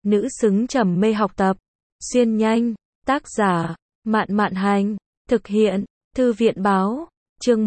nữ xứng trầm mê học tập. Xuyên nhanh, tác giả, Mạn Mạn Hành, thực hiện, Thư viện báo, chương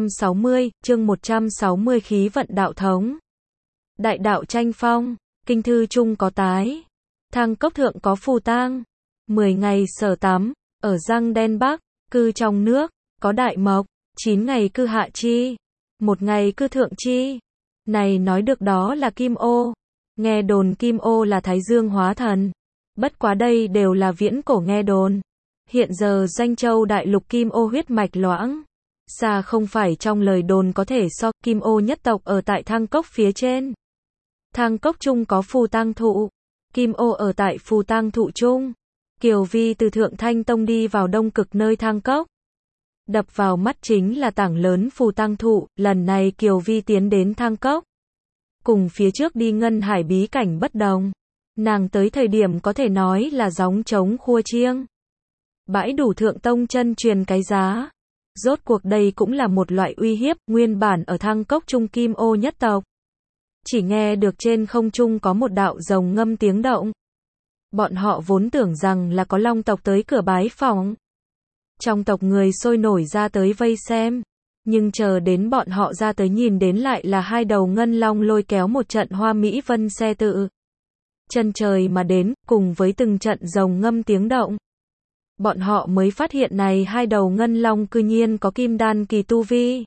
160 khí vận đạo thống. Đại đạo tranh phong, kinh thư chung có tái, Thang Cốc thượng có phù tang, 10 ngày sở tắm, ở Giang Đen Bắc, cư trong nước, có đại mộc, 9 ngày cư hạ chi, 1 ngày cư thượng chi. Này nói được đó là Kim Ô. Nghe đồn Kim Ô là Thái Dương hóa thần. Bất quá đây đều là viễn cổ nghe đồn. Hiện giờ Doanh Châu đại lục Kim Ô huyết mạch loãng. Xa không phải trong lời đồn có thể so. Kim Ô nhất tộc ở tại Thang Cốc phía trên. Thang Cốc chung có phù tang thụ. Kim Ô ở tại phù tang thụ chung. Kiều Vi từ Thượng Thanh Tông đi vào đông cực nơi Thang Cốc. Đập vào mắt chính là tảng lớn phù tang thụ. Lần này Kiều Vi tiến đến Thang Cốc. Cùng phía trước đi Ngân Hải bí cảnh bất đồng. Nàng tới thời điểm có thể nói là gióng trống khua chiêng. Bãi đủ Thượng Tông chân truyền cái giá. Rốt cuộc đây cũng là một loại uy hiếp. Nguyên bản ở Thang Cốc trung Kim Ô nhất tộc. Chỉ nghe được trên không trung có một đạo rồng ngâm tiếng động. Bọn họ vốn tưởng rằng là có Long tộc tới cửa bái phỏng. Trong tộc người sôi nổi ra tới vây xem. Nhưng chờ đến bọn họ ra tới nhìn đến lại là hai đầu ngân long lôi kéo một trận hoa mỹ vân xe tự. Chân trời mà đến, cùng với từng trận rồng ngâm tiếng động. Bọn họ mới phát hiện này hai đầu ngân long cư nhiên có kim đan kỳ tu vi.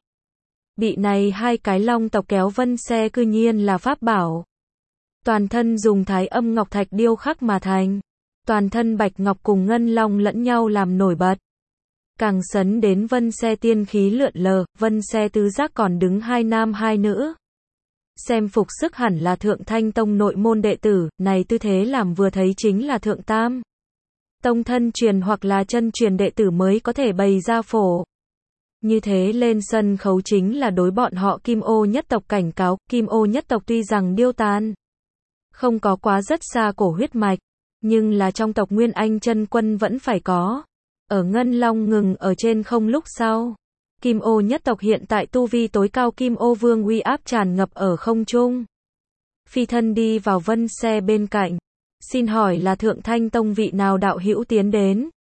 Bị này hai cái long tộc kéo vân xe cư nhiên là pháp bảo. Toàn thân dùng thái âm ngọc thạch điêu khắc mà thành. Toàn thân bạch ngọc cùng ngân long lẫn nhau làm nổi bật. Càng sấn đến vân xe tiên khí lượn lờ, vân xe tứ giác còn đứng hai nam hai nữ. Xem phục sức hẳn là Thượng Thanh Tông nội môn đệ tử, này tư thế làm vừa thấy chính là Thượng Tam Tông thân truyền hoặc là chân truyền đệ tử mới có thể bày ra phổ. Như thế lên sân khấu chính là đối bọn họ Kim Ô nhất tộc cảnh cáo. Kim Ô nhất tộc tuy rằng điêu tàn, không có quá rất xa cổ huyết mạch, nhưng là trong tộc Nguyên Anh chân quân vẫn phải có. Ở Ngân Long ngừng ở trên không lúc sau. Kim Ô nhất tộc hiện tại tu vi tối cao Kim Ô Vương uy áp tràn ngập ở không trung. Phi thân đi vào vân xe bên cạnh. Xin hỏi là Thượng Thanh Tông vị nào đạo hữu tiến đến?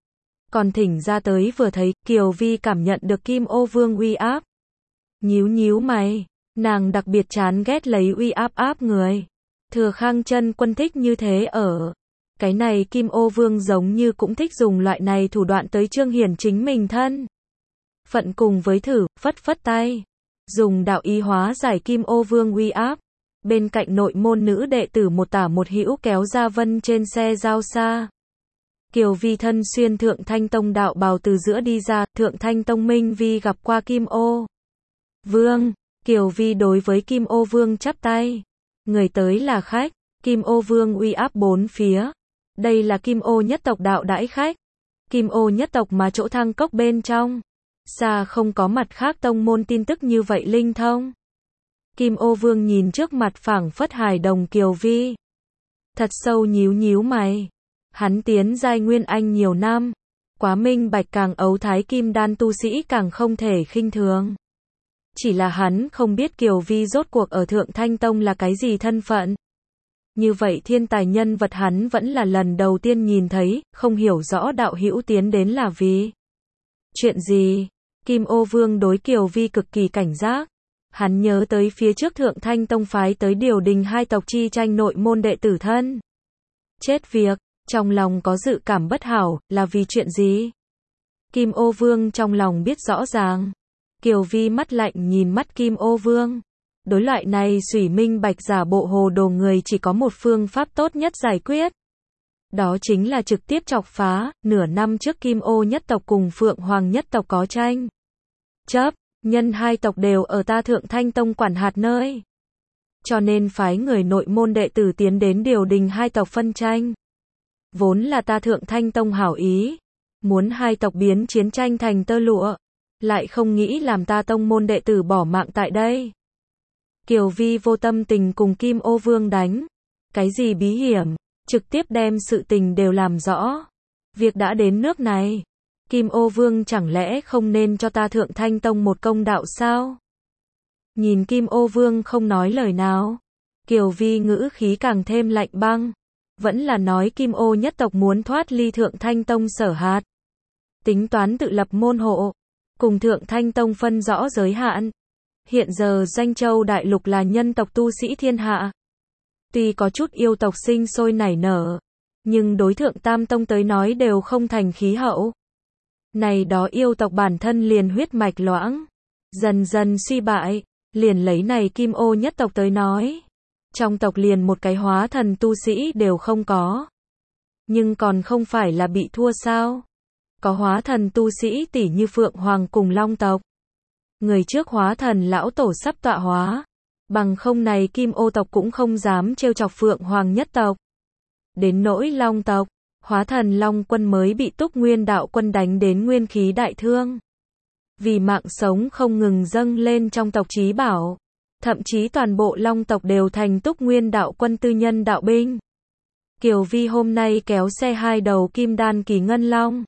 Còn thỉnh ra tới vừa thấy, Kiều Vi cảm nhận được Kim Ô Vương uy áp. Nhíu nhíu mày, nàng đặc biệt chán ghét lấy uy áp áp người. Thừa Khang chân quân thích như thế ở. Cái này Kim Ô Vương giống như cũng thích dùng loại này thủ đoạn tới trương hiển chính mình thân phận cùng với thử, phất phất tay. Dùng đạo ý hóa giải Kim Ô Vương uy áp. Bên cạnh nội môn nữ đệ tử một tả một hữu kéo ra vân trên xe giao xa. Kiều Vi thân xuyên Thượng Thanh Tông đạo bào từ giữa đi ra, Thượng Thanh Tông Minh Vi gặp qua Kim Ô Vương. Kiều Vi đối với Kim Ô Vương chắp tay. Người tới là khách. Kim Ô Vương uy áp bốn phía. Đây là Kim Ô nhất tộc đạo đãi khách. Kim Ô nhất tộc mà chỗ Thang Cốc bên trong. Xa không có mặt khác tông môn tin tức như vậy linh thông. Kim Ô Vương nhìn trước mặt phảng phất hài đồng Kiều Vi. Thật sâu nhíu nhíu mày. Hắn tiến giai Nguyên Anh nhiều năm. Quá minh bạch càng ấu thái kim đan tu sĩ càng không thể khinh thường. Chỉ là hắn không biết Kiều Vi rốt cuộc ở Thượng Thanh Tông là cái gì thân phận. Như vậy thiên tài nhân vật hắn vẫn là lần đầu tiên nhìn thấy, không hiểu rõ đạo hữu tiến đến là vì chuyện gì. Kim Ô Vương đối Kiều Vi cực kỳ cảnh giác. Hắn nhớ tới phía trước Thượng Thanh Tông phái tới điều đình hai tộc chi tranh nội môn đệ tử thân. Chết việc, trong lòng có dự cảm bất hảo, là vì chuyện gì? Kim Ô Vương trong lòng biết rõ ràng. Kiều Vi mắt lạnh nhìn mắt Kim Ô Vương. Đối loại này xủy minh bạch giả bộ hồ đồ người chỉ có một phương pháp tốt nhất giải quyết. Đó chính là trực tiếp chọc phá. Nửa năm trước Kim Ô nhất tộc cùng Phượng Hoàng nhất tộc có tranh chấp, nhân hai tộc đều ở ta Thượng Thanh Tông quản hạt nơi. Cho nên phái người nội môn đệ tử tiến đến điều đình hai tộc phân tranh. Vốn là ta Thượng Thanh Tông hảo ý, muốn hai tộc biến chiến tranh thành tơ lụa, lại không nghĩ làm ta tông môn đệ tử bỏ mạng tại đây. Kiều Vi vô tâm tình cùng Kim Ô Vương đánh. Cái gì bí hiểm, trực tiếp đem sự tình đều làm rõ. Việc đã đến nước này, Kim Ô Vương chẳng lẽ không nên cho ta Thượng Thanh Tông một công đạo sao? Nhìn Kim Ô Vương không nói lời nào, Kiều Vi ngữ khí càng thêm lạnh băng. vẫn là nói Kim Ô nhất tộc muốn thoát ly Thượng Thanh Tông sở hạt. Tính toán tự lập môn hộ, cùng Thượng Thanh Tông phân rõ giới hạn. Hiện giờ Doanh Châu Đại Lục là nhân tộc tu sĩ thiên hạ. Tuy có chút yêu tộc sinh sôi nảy nở, nhưng đối Thượng Tam Tông tới nói đều không thành khí hậu. Này đó yêu tộc bản thân liền huyết mạch loãng, dần dần suy bại, liền lấy này Kim Ô nhất tộc tới nói. Trong tộc liền một cái hóa thần tu sĩ đều không có. Nhưng còn không phải là bị thua sao? Có hóa thần tu sĩ tỷ như Phượng Hoàng cùng Long tộc. Người trước hóa thần lão tổ sắp tọa hóa. Bằng không này Kim Ô tộc cũng không dám trêu chọc Phượng Hoàng nhất tộc. Đến nỗi Long tộc, hóa thần Long quân mới bị Túc Nguyên đạo quân đánh đến nguyên khí đại thương. Vì mạng sống không ngừng dâng lên trong tộc chí bảo. Thậm chí toàn bộ Long tộc đều thành Túc Nguyên đạo quân tư nhân đạo binh. Kiều Vi hôm nay kéo xe 2 đầu kim đan kỳ ngân long.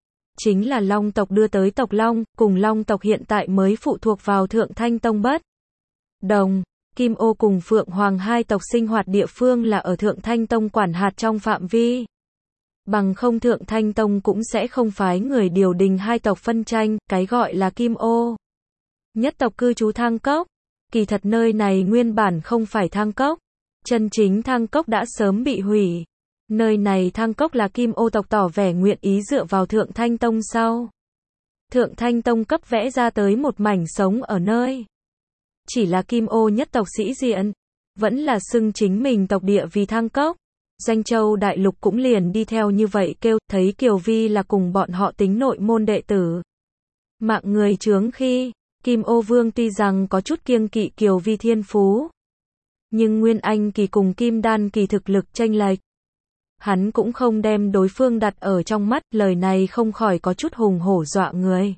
Chính là Long tộc đưa tới tộc Long, cùng Long tộc hiện tại mới phụ thuộc vào Thượng Thanh Tông bất đồng. Kim Ô cùng Phượng Hoàng hai tộc sinh hoạt địa phương là ở Thượng Thanh Tông quản hạt trong phạm vi. Bằng không Thượng Thanh Tông cũng sẽ không phái người điều đình hai tộc phân tranh, cái gọi là Kim Ô nhất tộc cư trú Thang Cốc. Kỳ thật nơi này nguyên bản không phải Thang Cốc. Chân chính Thang Cốc đã sớm bị hủy. Nơi này Thang Cốc là Kim Ô tộc tỏ vẻ nguyện ý dựa vào Thượng Thanh Tông sau. Thượng Thanh Tông cấp vẽ ra tới một mảnh sống ở nơi. Chỉ là Kim Ô nhất tộc sĩ diện. Vẫn là xưng chính mình tộc địa vì Thang Cốc. Doanh Châu Đại Lục cũng liền đi theo như vậy kêu, thấy Kiều Vi là cùng bọn họ tính nội môn đệ tử. Mạng người chướng khi, Kim Ô Vương tuy rằng có chút kiêng kỵ Kiều Vi thiên phú. Nhưng Nguyên Anh kỳ cùng Kim Đan kỳ thực lực chênh lệch. Hắn cũng không đem đối phương đặt ở trong mắt, lời này không khỏi có chút hùng hổ dọa người.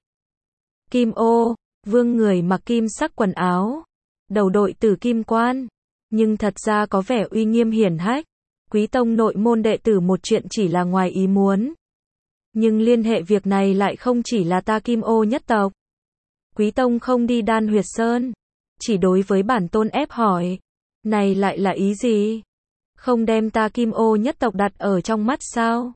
Kim Ô Vương người mặc kim sắc quần áo, đầu đội tử kim quan, nhưng thật ra có vẻ uy nghiêm hiển hách. Quý tông nội môn đệ tử một chuyện chỉ là ngoài ý muốn. Nhưng liên hệ việc này lại không chỉ là ta Kim Ô nhất tộc. Quý tông không đi Đan Huyệt Sơn, chỉ đối với bản tôn ép hỏi. Này lại là ý gì? Không đem ta Kim Ô nhất tộc đặt ở trong mắt sao?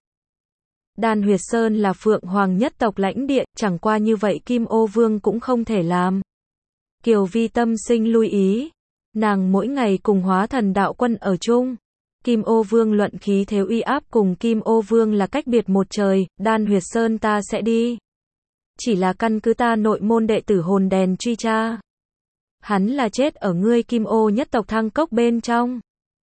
Đan Huyệt Sơn là Phượng Hoàng nhất tộc lãnh địa, chẳng qua như vậy Kim Ô Vương cũng không thể làm. Kiều Vi tâm sinh lui ý. Nàng mỗi ngày cùng hóa thần đạo quân ở chung. Kim Ô Vương luận khí thế uy áp cùng Kim Ô Vương là cách biệt một trời, Đan Huyệt Sơn ta sẽ đi. Chỉ là căn cứ ta nội môn đệ tử hồn đèn truy tra. Hắn là chết ở ngươi Kim Ô nhất tộc Thang Cốc bên trong.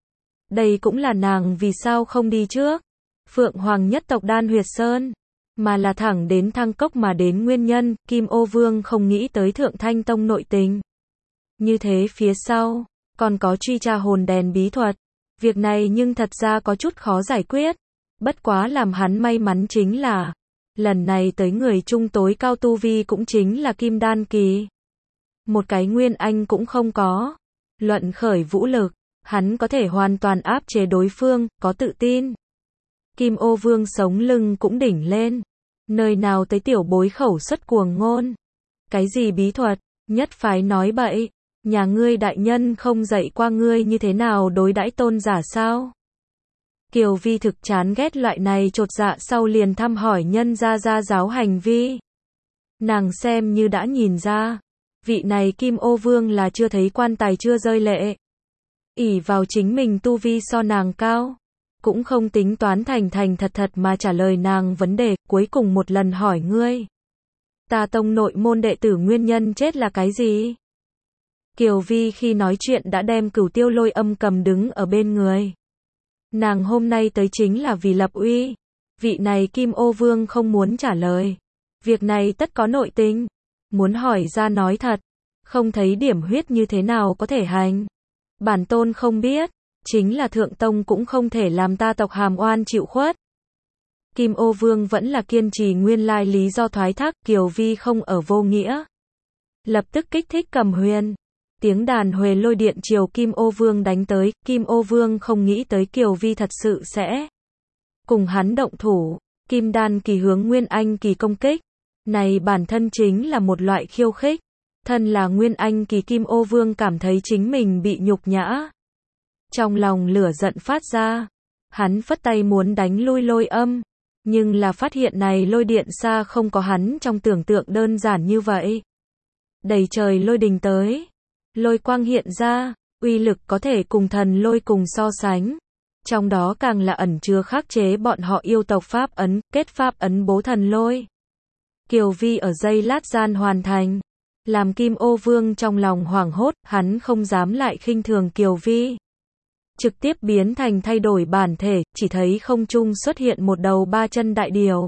Đây cũng là nàng vì sao không đi trước. Phượng Hoàng nhất tộc Đan Huyệt Sơn, mà là thẳng đến Thang Cốc mà đến nguyên nhân, Kim Ô Vương không nghĩ tới Thượng Thanh Tông nội tình. Như thế phía sau, còn có truy tra hồn đèn bí thuật. Việc này nhưng thật ra có chút khó giải quyết. Bất quá làm hắn may mắn chính là, lần này tới người trung tối cao tu vi cũng chính là Kim Đan kỳ. Một cái Nguyên Anh cũng không có. Luận khởi vũ lực, hắn có thể hoàn toàn áp chế đối phương, có tự tin. Kim Ô Vương sống lưng cũng đỉnh lên. Nơi nào tới tiểu bối khẩu xuất cuồng ngôn. Cái gì bí thuật, nhất phái nói bậy. Nhà ngươi đại nhân không dạy qua ngươi như thế nào đối đãi tôn giả sao? Kiều Vi thực chán ghét loại này chột dạ sau liền thăm hỏi nhân gia giáo hành vi. Nàng xem như đã nhìn ra. Vị này Kim Ô Vương là chưa thấy quan tài chưa rơi lệ. Ỷ vào chính mình tu vi so nàng cao. Cũng không tính toán thành thật mà trả lời nàng vấn đề, cuối cùng một lần hỏi ngươi. Ta tông nội môn đệ tử nguyên nhân chết là cái gì? Kiều Vi khi nói chuyện đã đem Cửu Tiêu Lôi Âm cầm đứng ở bên người. Nàng hôm nay tới chính là vì lập uy. Vị này Kim Ô Vương không muốn trả lời. Việc này tất có nội tình. Muốn hỏi ra nói thật. Không thấy điểm huyết như thế nào có thể hành. Bản tôn không biết. Chính là Thượng Tông cũng không thể làm ta tộc hàm oan chịu khuất. Kim Ô Vương vẫn là kiên trì nguyên lai lý do thoái thác. Kiều Vi không ở vô nghĩa. Lập tức kích thích Cầm Huyền. Tiếng đàn Huề lôi điện chiều Kim Ô Vương đánh tới, Kim Ô Vương không nghĩ tới Kiều Vi thật sự sẽ cùng hắn động thủ. Kim Đan kỳ hướng Nguyên Anh kỳ công kích. Này bản thân chính là một loại khiêu khích. Thân là Nguyên Anh kỳ Kim Ô Vương cảm thấy chính mình bị nhục nhã. Trong lòng lửa giận phát ra. Hắn phất tay muốn đánh lui Lôi Âm, nhưng là phát hiện này lôi điện xa không có hắn trong tưởng tượng đơn giản như vậy. Đầy trời lôi đình tới, lôi quang hiện ra, uy lực có thể cùng thần lôi cùng so sánh. Trong đó càng là ẩn chứa khắc chế bọn họ yêu tộc pháp ấn, kết pháp ấn bố thần lôi. Kiều Vi ở giây lát gian hoàn thành, làm Kim Ô Vương trong lòng hoảng hốt, hắn không dám lại khinh thường Kiều Vi. Trực tiếp biến thành thay đổi bản thể, chỉ thấy không trung xuất hiện một đầu 3 chân đại điểu.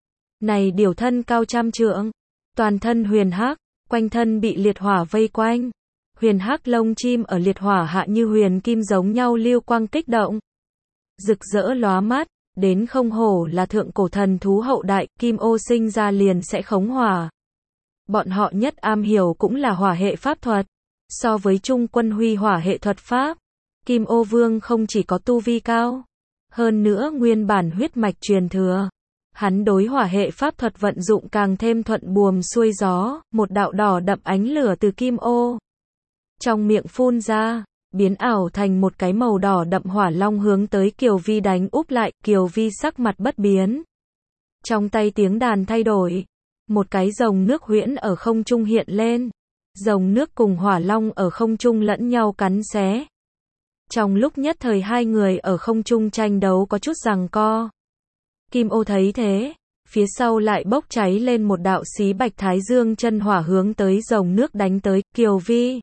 Này điểu thân cao trăm trượng, toàn thân huyền hắc, quanh thân bị liệt hỏa vây quanh. Huyền hắc lông chim ở liệt hỏa hạ như huyền kim giống nhau lưu quang kích động. Rực rỡ lóa mắt, đến không hổ là thượng cổ thần thú hậu đại, Kim Ô sinh ra liền sẽ khống hỏa. Bọn họ nhất am hiểu cũng là hỏa hệ pháp thuật. So với Trung Quân Huy hỏa hệ thuật pháp, Kim Ô Vương không chỉ có tu vi cao, hơn nữa nguyên bản huyết mạch truyền thừa. Hắn đối hỏa hệ pháp thuật vận dụng càng thêm thuận buồm xuôi gió, một đạo đỏ đậm ánh lửa từ Kim Ô trong miệng phun ra, biến ảo thành một cái màu đỏ đậm hỏa long hướng tới Kiều Vi đánh úp lại. Kiều Vi sắc mặt bất biến, trong tay tiếng đàn thay đổi, một cái rồng nước huyễn ở không trung hiện lên, rồng nước cùng hỏa long ở không trung lẫn nhau cắn xé. Trong lúc nhất thời hai người ở không trung tranh đấu có chút giằng co. Kim Ô thấy thế, phía sau lại bốc cháy lên một đạo xí bạch thái dương chân hỏa hướng tới rồng nước đánh tới. Kiều Vi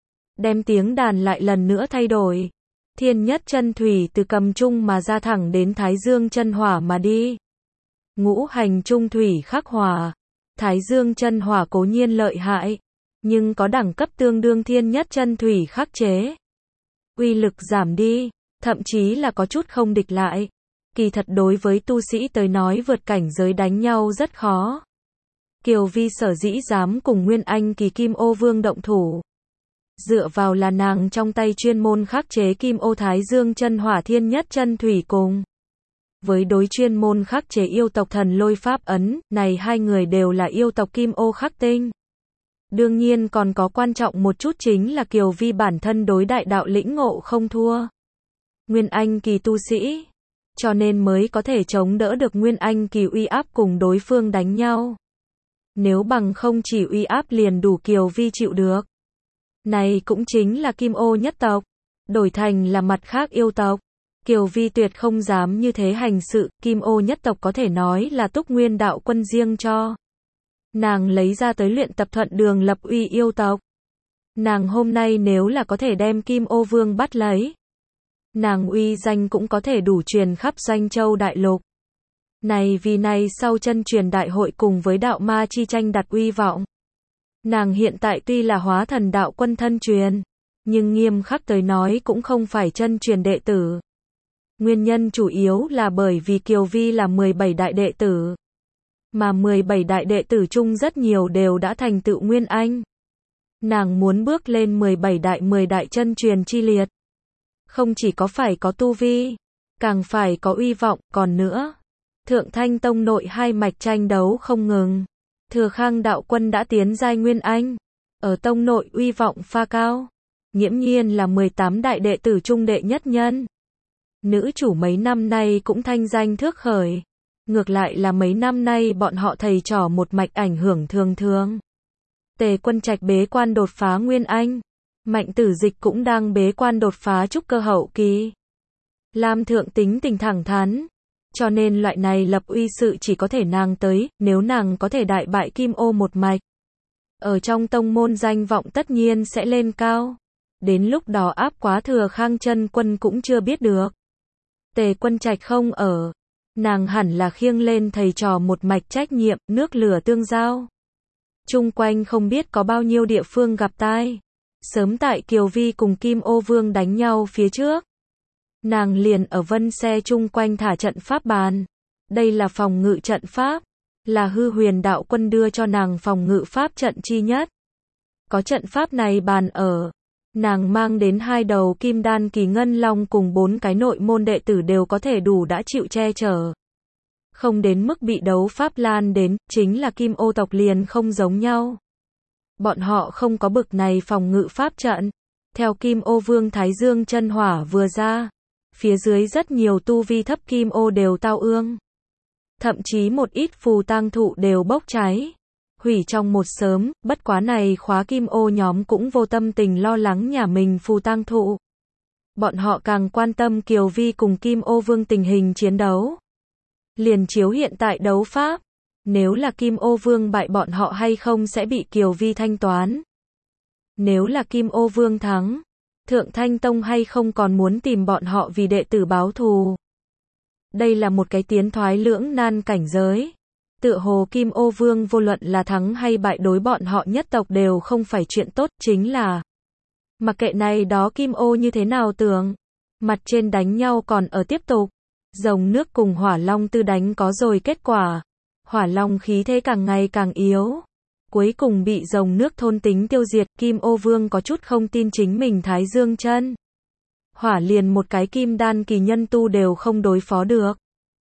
đem tiếng đàn lại lần nữa thay đổi, thiên nhất chân thủy từ cầm trung mà ra thẳng đến thái dương chân hỏa mà đi. Ngũ hành trung thủy khắc hỏa, thái dương chân hỏa cố nhiên lợi hại, nhưng có đẳng cấp tương đương thiên nhất chân thủy khắc chế, uy lực giảm đi, thậm chí là có chút không địch lại. Kỳ thật đối với tu sĩ tới nói vượt cảnh giới đánh nhau rất khó. Kiều Vi sở dĩ dám cùng Nguyên Anh kỳ Kim Ô Vương động thủ, dựa vào là nàng trong tay chuyên môn khắc chế Kim Ô Thái Dương chân hỏa thiên nhất chân thủy cùng với đối chuyên môn khắc chế yêu tộc thần lôi pháp ấn, này hai người đều là yêu tộc Kim Ô khắc tinh. Đương nhiên còn có quan trọng một chút chính là Kiều Vi bản thân đối đại đạo lĩnh ngộ không thua Nguyên Anh kỳ tu sĩ, cho nên mới có thể chống đỡ được Nguyên Anh kỳ uy áp cùng đối phương đánh nhau. Nếu bằng không chỉ uy áp liền đủ Kiều Vi chịu được. Này cũng chính là Kim Ô nhất tộc, đổi thành là mặt khác yêu tộc, Kiều Vi tuyệt không dám như thế hành sự. Kim Ô nhất tộc có thể nói là Túc Nguyên đạo quân riêng cho nàng lấy ra tới luyện tập thuận đường lập uy yêu tộc. Nàng hôm nay nếu là có thể đem Kim Ô Vương bắt lấy, nàng uy danh cũng có thể đủ truyền khắp Doanh Châu đại lục. Này vì này sau chân truyền đại hội cùng với đạo ma chi tranh đặt uy vọng. Nàng hiện tại tuy là hóa thần đạo quân thân truyền, nhưng nghiêm khắc tới nói cũng không phải chân truyền đệ tử. Nguyên nhân chủ yếu là bởi vì Kiều Vi là 17 đại đệ tử, mà 17 đại đệ tử chung rất nhiều đều đã thành tựu Nguyên Anh. Nàng muốn bước lên 17 đại 10 đại chân truyền chi liệt, không chỉ có phải có tu vi, càng phải có uy vọng. Còn nữa, Thượng Thanh Tông nội hai mạch tranh đấu không ngừng. Thừa Khang đạo quân đã tiến giai Nguyên Anh, ở tông nội uy vọng pha cao, nghiễm nhiên là 18 đại đệ tử trung đệ nhất nhân. Nữ chủ mấy năm nay cũng thanh danh thước khởi, ngược lại là mấy năm nay bọn họ thầy trò một mạch ảnh hưởng thường thường. Tề Quân Trạch bế quan đột phá Nguyên Anh, Mạnh Tử Dịch cũng đang bế quan đột phá trúc cơ hậu kỳ. Lam Thượng tính tình thẳng thắn, cho nên loại này lập uy sự chỉ có thể nàng tới. Nếu nàng có thể đại bại Kim Ô một mạch, ở trong tông môn danh vọng tất nhiên sẽ lên cao. Đến lúc đó áp quá Thừa Khang chân quân cũng chưa biết được. Tề Quân Trạch không ở, nàng hẳn là khiêng lên thầy trò một mạch trách nhiệm, nước lửa tương giao. Chung quanh không biết có bao nhiêu địa phương gặp tai. Sớm tại Kiều Vi cùng Kim Ô Vương đánh nhau phía trước, nàng liền ở vân xe chung quanh thả trận pháp bàn. Đây là phòng ngự trận pháp, là hư huyền đạo quân đưa cho nàng phòng ngự pháp trận chi nhất. Có trận pháp này bàn ở, nàng mang đến 2 đầu kim đan kỳ ngân long cùng 4 cái nội môn đệ tử đều có thể đủ đã chịu che chở. Không đến mức bị đấu pháp lan đến, chính là Kim Ô tộc liền không giống nhau. Bọn họ không có bực này phòng ngự pháp trận. Theo Kim Ô Vương Thái Dương chân hỏa vừa ra, Phía dưới rất nhiều tu vi thấp kim ô đều tao ương. Thậm chí một ít phù tang thụ đều bốc cháy. Hủy trong một sớm, bất quá này khóa kim ô nhóm cũng vô tâm tình lo lắng nhà mình phù tang thụ. Bọn họ càng quan tâm Kiều Vi cùng Kim Ô Vương tình hình chiến đấu. Liền chiếu hiện tại đấu pháp. Nếu là Kim Ô Vương bại bọn họ hay không sẽ bị Kiều Vi thanh toán. Nếu là Kim Ô Vương thắng, Thượng Thanh Tông hay không còn muốn tìm bọn họ vì đệ tử báo thù. Đây là một cái tiến thoái lưỡng nan cảnh giới. Tựa hồ Kim Ô Vương vô luận là thắng hay bại đối bọn họ nhất tộc đều không phải chuyện tốt, chính là mặc kệ này đó Kim Ô như thế nào tưởng, mặt trên đánh nhau còn ở tiếp tục. Rồng nước cùng Hỏa Long Tư đánh có rồi kết quả. Hỏa Long khí thế càng ngày càng yếu. Cuối cùng bị rồng nước thôn tính tiêu diệt, Kim Ô Vương có chút không tin chính mình Thái Dương chân. Hỏa liền một cái kim đan kỳ nhân tu đều không đối phó được.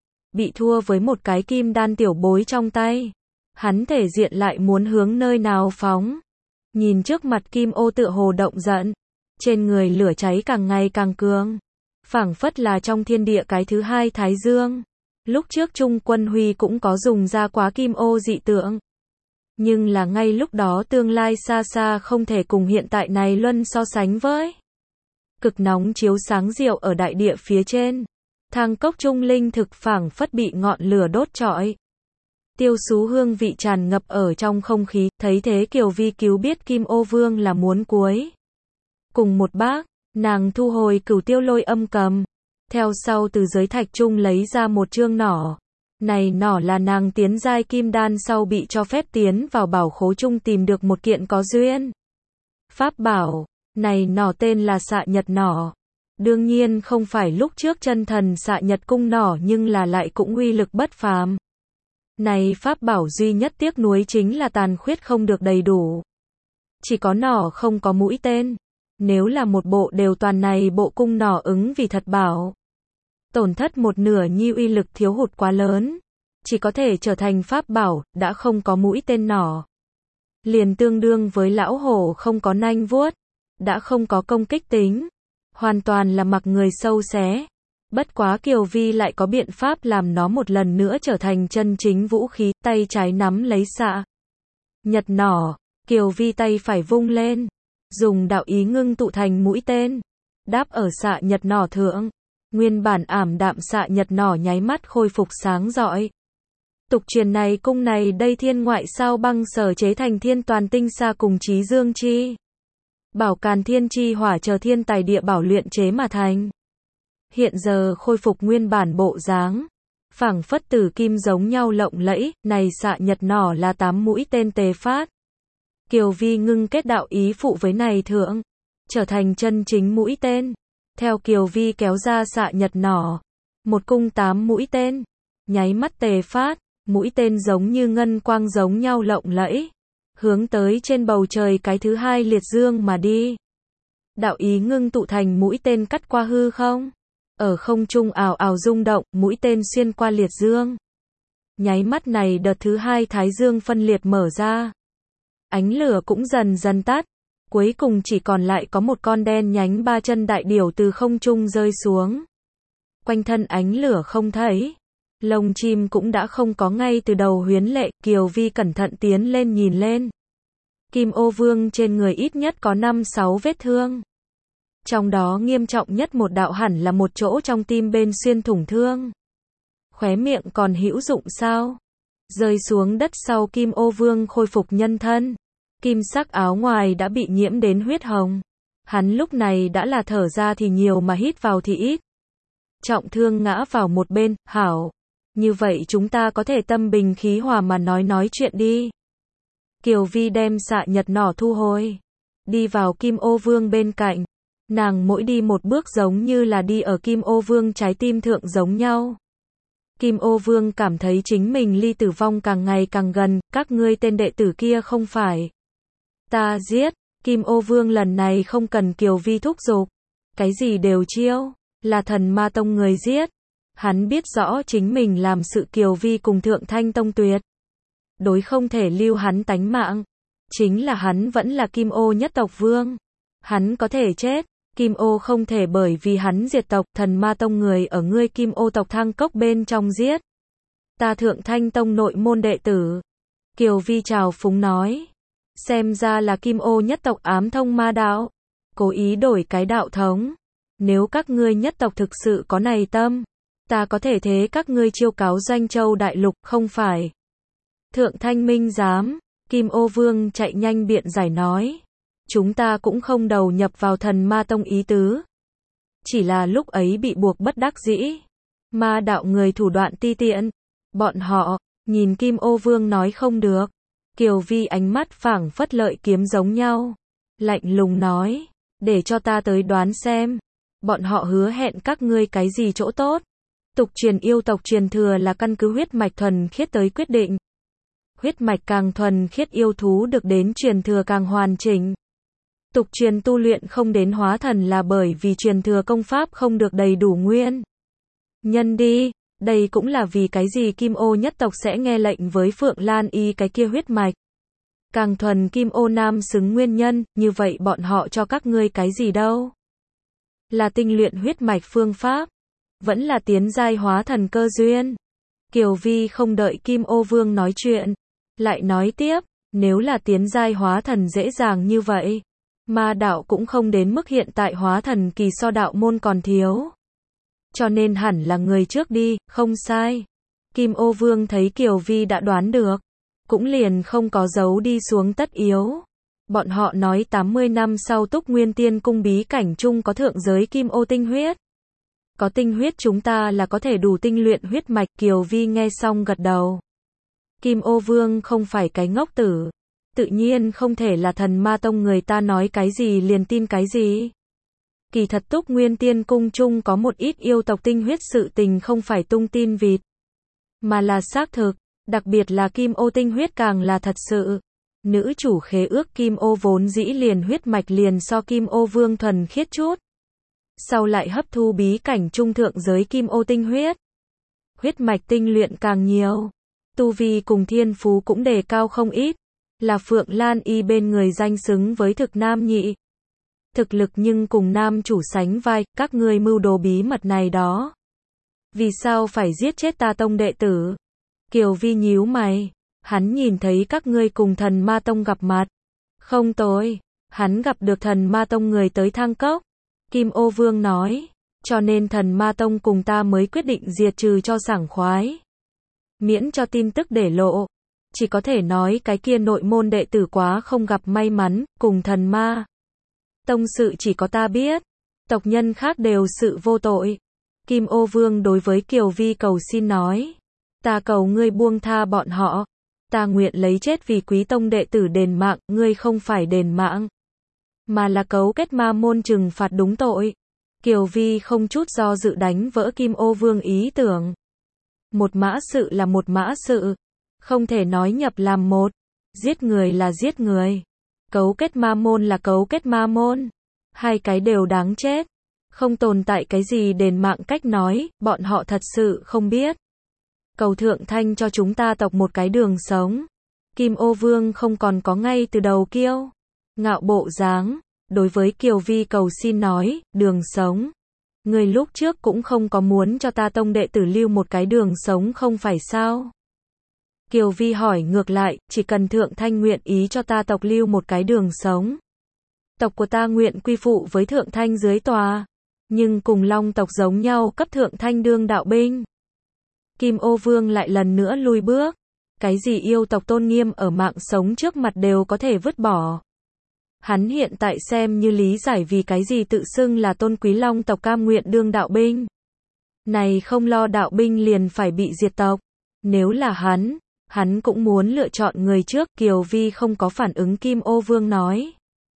Bị thua với một cái kim đan tiểu bối trong tay. Hắn thể diện lại muốn hướng nơi nào phóng. Nhìn trước mặt Kim Ô tựa hồ động giận. Trên người lửa cháy càng ngày càng cường. Phảng phất là trong thiên địa cái thứ hai Thái Dương. Lúc trước Trung Quân Huy cũng có dùng ra quá Kim Ô dị tượng. Nhưng là ngay lúc đó tương lai xa xa không thể cùng hiện tại này luân so sánh với. Cực nóng chiếu sáng diệu ở đại địa phía trên. Thang cốc trung linh thực phảng phất bị ngọn lửa đốt trọi. Tiêu xú hương vị tràn ngập ở trong không khí, thấy thế Kiều Vi cứu biết Kim Ô Vương là muốn cuối. Cùng một bác, nàng thu hồi Cửu Tiêu Lôi Âm cầm. Theo sau từ giới thạch trung lấy ra một chương nỏ. Này nỏ là nàng tiến giai kim đan sau bị cho phép tiến vào bảo khố trung tìm được một kiện có duyên. Pháp bảo, này nỏ tên là Xạ Nhật nỏ. Đương nhiên không phải lúc trước chân thần Xạ Nhật cung nỏ nhưng là lại cũng uy lực bất phàm. Này pháp bảo duy nhất tiếc nuối chính là tàn khuyết không được đầy đủ. Chỉ có nỏ không có mũi tên. Nếu là một bộ đều toàn này bộ cung nỏ ứng vì thật bảo. Tổn thất một nửa nhi uy lực thiếu hụt quá lớn. Chỉ có thể trở thành pháp bảo, đã không có mũi tên nỏ. Liền tương đương với lão hổ không có nanh vuốt. Đã không có công kích tính. Hoàn toàn là mặc người sâu xé. Bất quá Kiều Vi lại có biện pháp làm nó một lần nữa trở thành chân chính vũ khí, tay trái nắm lấy Xạ Nhật nỏ, Kiều Vi tay phải vung lên, dùng đạo ý ngưng tụ thành mũi tên, đáp ở Xạ Nhật nỏ thượng, nguyên bản ảm đạm Xạ Nhật nỏ nháy mắt khôi phục sáng rọi. Tục truyền này cung này đây thiên ngoại sao băng sở chế thành thiên toàn tinh xa cùng trí dương chi. Bảo càn thiên chi hỏa chờ thiên tài địa bảo luyện chế mà thành. Hiện giờ khôi phục nguyên bản bộ dáng. Phảng phất tử kim giống nhau lộng lẫy, này Xạ Nhật nỏ là 8 mũi tên tề phát. Kiều Vi ngưng kết đạo ý phụ với này thượng. Trở thành chân chính mũi tên. Theo Kiều Vi kéo ra Xạ Nhật nỏ. Một cung 8 mũi tên. Nháy mắt tề phát, mũi tên giống như ngân quang giống nhau lộng lẫy. Hướng tới trên bầu trời cái thứ hai liệt dương mà đi. Đạo ý ngưng tụ thành mũi tên cắt qua hư không. Ở không trung ào ào rung động, mũi tên xuyên qua liệt dương. Nháy mắt này đợt thứ hai thái dương phân liệt mở ra. Ánh lửa cũng dần dần tắt. Cuối cùng chỉ còn lại có một con đen nhánh 3 chân đại điểu từ không trung rơi xuống. Quanh thân ánh lửa không thấy. Lông chim cũng đã không có ngay từ đầu huyến lệ, Kiều Vi cẩn thận tiến lên nhìn lên. Kim Ô Vương trên người ít nhất có 5-6 vết thương. Trong đó nghiêm trọng nhất một đạo hẳn là một chỗ trong tim bên xuyên thủng thương. Khóe miệng còn hữu dụng sao? Rơi xuống đất sau Kim Ô Vương khôi phục nhân thân. Kim sắc áo ngoài đã bị nhiễm đến huyết hồng. Hắn lúc này đã là thở ra thì nhiều mà hít vào thì ít. Trọng thương ngã vào một bên, hảo. Như vậy chúng ta có thể tâm bình khí hòa mà nói chuyện đi. Kiều Vi đem Xạ Nhật nỏ thu hồi. Đi vào Kim Ô Vương bên cạnh. Nàng mỗi đi một bước giống như là đi ở Kim Ô Vương trái tim thượng giống nhau. Kim Ô Vương cảm thấy chính mình ly tử vong càng ngày càng gần, các ngươi tên đệ tử kia không phải. Ta giết, Kim Ô Vương lần này không cần Kiều Vi thúc giục. Cái gì đều chiêu, là Thần Ma Tông người giết. Hắn biết rõ chính mình làm sự Kiều Vi cùng Thượng Thanh Tông tuyệt. Đối không thể lưu hắn tánh mạng. Chính là hắn vẫn là Kim Ô nhất tộc vương. Hắn có thể chết, Kim ô không thể bởi vì hắn diệt tộc, thần ma tông người ở ngươi Kim ô tộc Thang Cốc bên trong giết. Ta Thượng Thanh tông nội môn đệ tử. Kiều Vi trào phúng nói. Xem ra là Kim ô nhất tộc ám thông ma đạo. Cố ý đổi cái đạo thống. Nếu các ngươi nhất tộc thực sự có này tâm, ta có thể thế các ngươi chiêu cáo Doanh Châu đại lục, không phải. Thượng Thanh Minh dám. Kim ô vương chạy nhanh biện giải nói. Chúng ta cũng không đầu nhập vào thần ma tông ý tứ. Chỉ là lúc ấy bị buộc bất đắc dĩ. Ma đạo người thủ đoạn ti tiện. Bọn họ, nhìn Kim ô vương nói không được. Kiều Vi ánh mắt phảng phất lợi kiếm giống nhau. Lạnh lùng nói. Để cho ta tới đoán xem. Bọn họ hứa hẹn các ngươi cái gì chỗ tốt. Tục truyền yêu tộc truyền thừa là căn cứ huyết mạch thuần khiết tới quyết định. Huyết mạch càng thuần khiết yêu thú được đến truyền thừa càng hoàn chỉnh. Tục truyền tu luyện không đến hóa thần là bởi vì truyền thừa công pháp không được đầy đủ nguyên nhân đi. Đây cũng là vì cái gì Kim ô nhất tộc sẽ nghe lệnh với Phượng Lan Y cái kia huyết mạch. Càng thuần Kim ô nam xứng nguyên nhân, như vậy bọn họ cho các ngươi cái gì đâu? Là tinh luyện huyết mạch phương pháp, vẫn là tiến giai hóa thần cơ duyên. Kiều Vi không đợi Kim ô vương nói chuyện, lại nói tiếp, nếu là tiến giai hóa thần dễ dàng như vậy, ma đạo cũng không đến mức hiện tại hóa thần kỳ so đạo môn còn thiếu. Cho nên hẳn là người trước đi, không sai. Kim ô vương thấy Kiều Vi đã đoán được, cũng liền không có giấu đi xuống tất yếu. Bọn họ nói 80 năm sau Túc Nguyên Tiên cung bí cảnh chung có thượng giới Kim ô tinh huyết. Có tinh huyết chúng ta là có thể đủ tinh luyện huyết mạch. Kiều Vi nghe xong gật đầu. Kim ô vương không phải cái ngốc tử. Tự nhiên không thể là thần ma tông người ta nói cái gì liền tin cái gì. Kỳ thật Túc Nguyên Tiên cung chung có một ít yêu tộc tinh huyết sự tình không phải tung tin vịt, mà là xác thực, đặc biệt là Kim ô tinh huyết càng là thật sự. Nữ chủ khế ước Kim ô vốn dĩ liền huyết mạch liền so Kim ô vương thuần khiết chút. Sau lại hấp thu bí cảnh trung thượng giới Kim ô tinh huyết. Huyết mạch tinh luyện càng nhiều. Tu vi cùng thiên phú cũng đề cao không ít. Là Phượng Lan Y bên người danh xứng với thực nam nhị. Thực lực nhưng cùng nam chủ sánh vai, các ngươi mưu đồ bí mật này đó. Vì sao phải giết chết ta tông đệ tử? Kiều Vi nhíu mày. Hắn nhìn thấy các ngươi cùng thần ma tông gặp mặt. Không tồi. Hắn gặp được thần ma tông người tới Thang Cốc. Kim ô vương nói. Cho nên thần ma tông cùng ta mới quyết định diệt trừ cho sảng khoái. Miễn cho tin tức để lộ. Chỉ có thể nói cái kia nội môn đệ tử quá không gặp may mắn, cùng thần ma tông sự chỉ có ta biết. Tộc nhân khác đều sự vô tội. Kim ô vương đối với Kiều Vi cầu xin nói. Ta cầu ngươi buông tha bọn họ. Ta nguyện lấy chết vì quý tông đệ tử đền mạng, ngươi không phải đền mạng, mà là cấu kết ma môn trừng phạt đúng tội. Kiều Vi không chút do dự đánh vỡ Kim ô vương ý tưởng. Một mã sự là một mã sự. Không thể nói nhập làm một. Giết người là giết người. Cấu kết ma môn là cấu kết ma môn. Hai cái đều đáng chết. Không tồn tại cái gì đền mạng cách nói, bọn họ thật sự không biết. Cầu Thượng Thanh cho chúng ta tộc một cái đường sống. Kim ô vương không còn có ngay từ đầu kiêu ngạo bộ dáng. Đối với Kiều Vi cầu xin nói, đường sống. Người lúc trước cũng không có muốn cho ta tông đệ tử lưu một cái đường sống không phải sao? Kiều Vi hỏi ngược lại, chỉ cần Thượng Thanh nguyện ý cho ta tộc lưu một cái đường sống. Tộc của ta nguyện quy phụ với Thượng Thanh dưới tòa. Nhưng cùng Long tộc giống nhau cấp Thượng Thanh đương đạo binh. Kim ô vương lại lần nữa lùi bước. Cái gì yêu tộc tôn nghiêm ở mạng sống trước mặt đều có thể vứt bỏ. Hắn hiện tại xem như lý giải vì cái gì tự xưng là tôn quý Long tộc cam nguyện đương đạo binh. Này không lo đạo binh liền phải bị diệt tộc. Nếu là hắn cũng muốn lựa chọn người trước. Kiều Vi không có phản ứng Kim ô vương nói,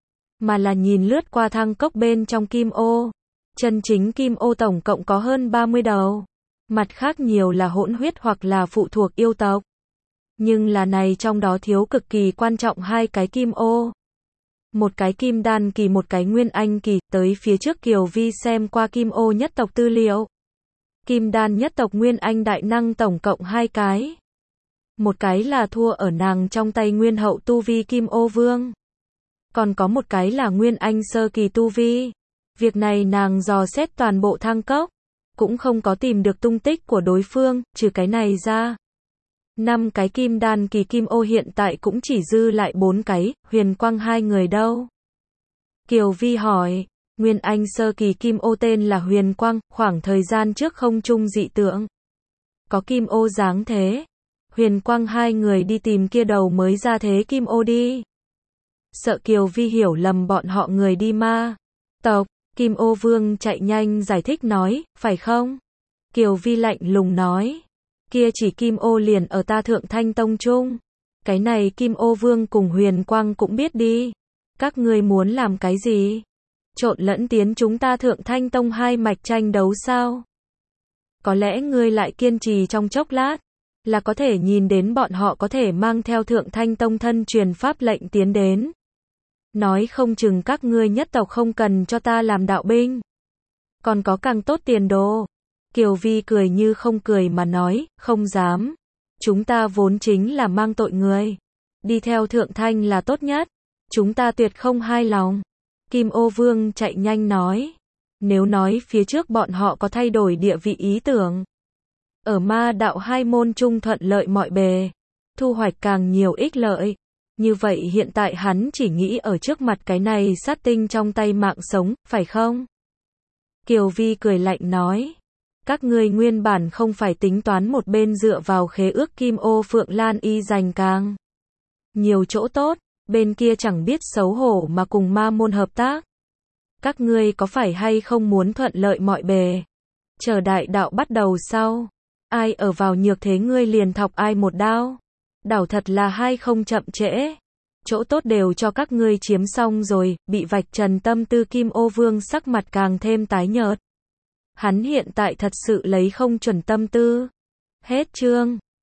mà là nhìn lướt qua Thang Cốc bên trong Kim ô. Chân chính Kim ô tổng cộng có hơn 30 đầu. Mặt khác nhiều là hỗn huyết hoặc là phụ thuộc yêu tộc. Nhưng là này trong đó thiếu cực kỳ quan trọng hai cái Kim ô. Một cái Kim đan kỳ một cái Nguyên Anh kỳ. Tới phía trước Kiều Vi xem qua Kim ô nhất tộc tư liệu. Kim đan nhất tộc Nguyên Anh đại năng tổng cộng hai cái. Một cái là thua ở nàng trong tay nguyên hậu tu vi Kim ô vương. Còn có một cái là Nguyên Anh sơ kỳ tu vi. Việc này nàng dò xét toàn bộ Thang Cốc, cũng không có tìm được tung tích của đối phương, trừ cái này ra. 5 cái kim đan kỳ kim ô hiện tại cũng chỉ dư lại 4 cái, Huyền Quang hai người đâu? Kiều Vi hỏi, Nguyên Anh sơ kỳ kim ô tên là Huyền Quang, khoảng thời gian trước không trung dị tượng. Có kim ô dáng thế. Huyền Quang hai người đi tìm kia đầu mới ra thế kim ô đi. Sợ Kiều Vi hiểu lầm bọn họ người đi ma tộc, Kim Ô Vương chạy nhanh giải thích nói, phải không? Kiều Vi lạnh lùng nói, kia chỉ kim ô liền ở ta Thượng Thanh Tông chung. Cái này Kim Ô Vương cùng Huyền Quang cũng biết đi. Các ngươi muốn làm cái gì? Trộn lẫn tiến chúng ta Thượng Thanh Tông hai mạch tranh đấu sao? Có lẽ ngươi lại kiên trì trong chốc lát, là có thể nhìn đến bọn họ có thể mang theo Thượng Thanh Tông thân truyền pháp lệnh tiến đến. Nói không chừng các ngươi nhất tộc không cần cho ta làm đạo binh. Còn có càng tốt tiền đồ. Kiều Vi cười như không cười mà nói, không dám. Chúng ta vốn chính là mang tội người. Đi theo Thượng Thanh là tốt nhất. Chúng ta tuyệt không hai lòng. Kim Ô Vương chạy nhanh nói. Nếu nói phía trước bọn họ có thay đổi địa vị ý tưởng. Ở ma đạo hai môn chung thuận lợi mọi bề. Thu hoạch càng nhiều ích lợi. Như vậy hiện tại hắn chỉ nghĩ ở trước mặt cái này sát tinh trong tay mạng sống, phải không? Kiều Vi cười lạnh nói. Các ngươi nguyên bản không phải tính toán một bên dựa vào khế ước Kim Ô Phượng Lan Y giành càng nhiều chỗ tốt, bên kia chẳng biết xấu hổ mà cùng ma môn hợp tác. Các ngươi có phải hay không muốn thuận lợi mọi bề? Chờ đại đạo bắt đầu sau. Ai ở vào nhược thế ngươi liền thọc ai một đao. Đảo thật là hay không chậm trễ. Chỗ tốt đều cho các ngươi chiếm xong rồi, bị vạch trần tâm tư Kim Ô Vương sắc mặt càng thêm tái nhợt. Hắn hiện tại thật sự lấy không chuẩn tâm tư. Hết chương.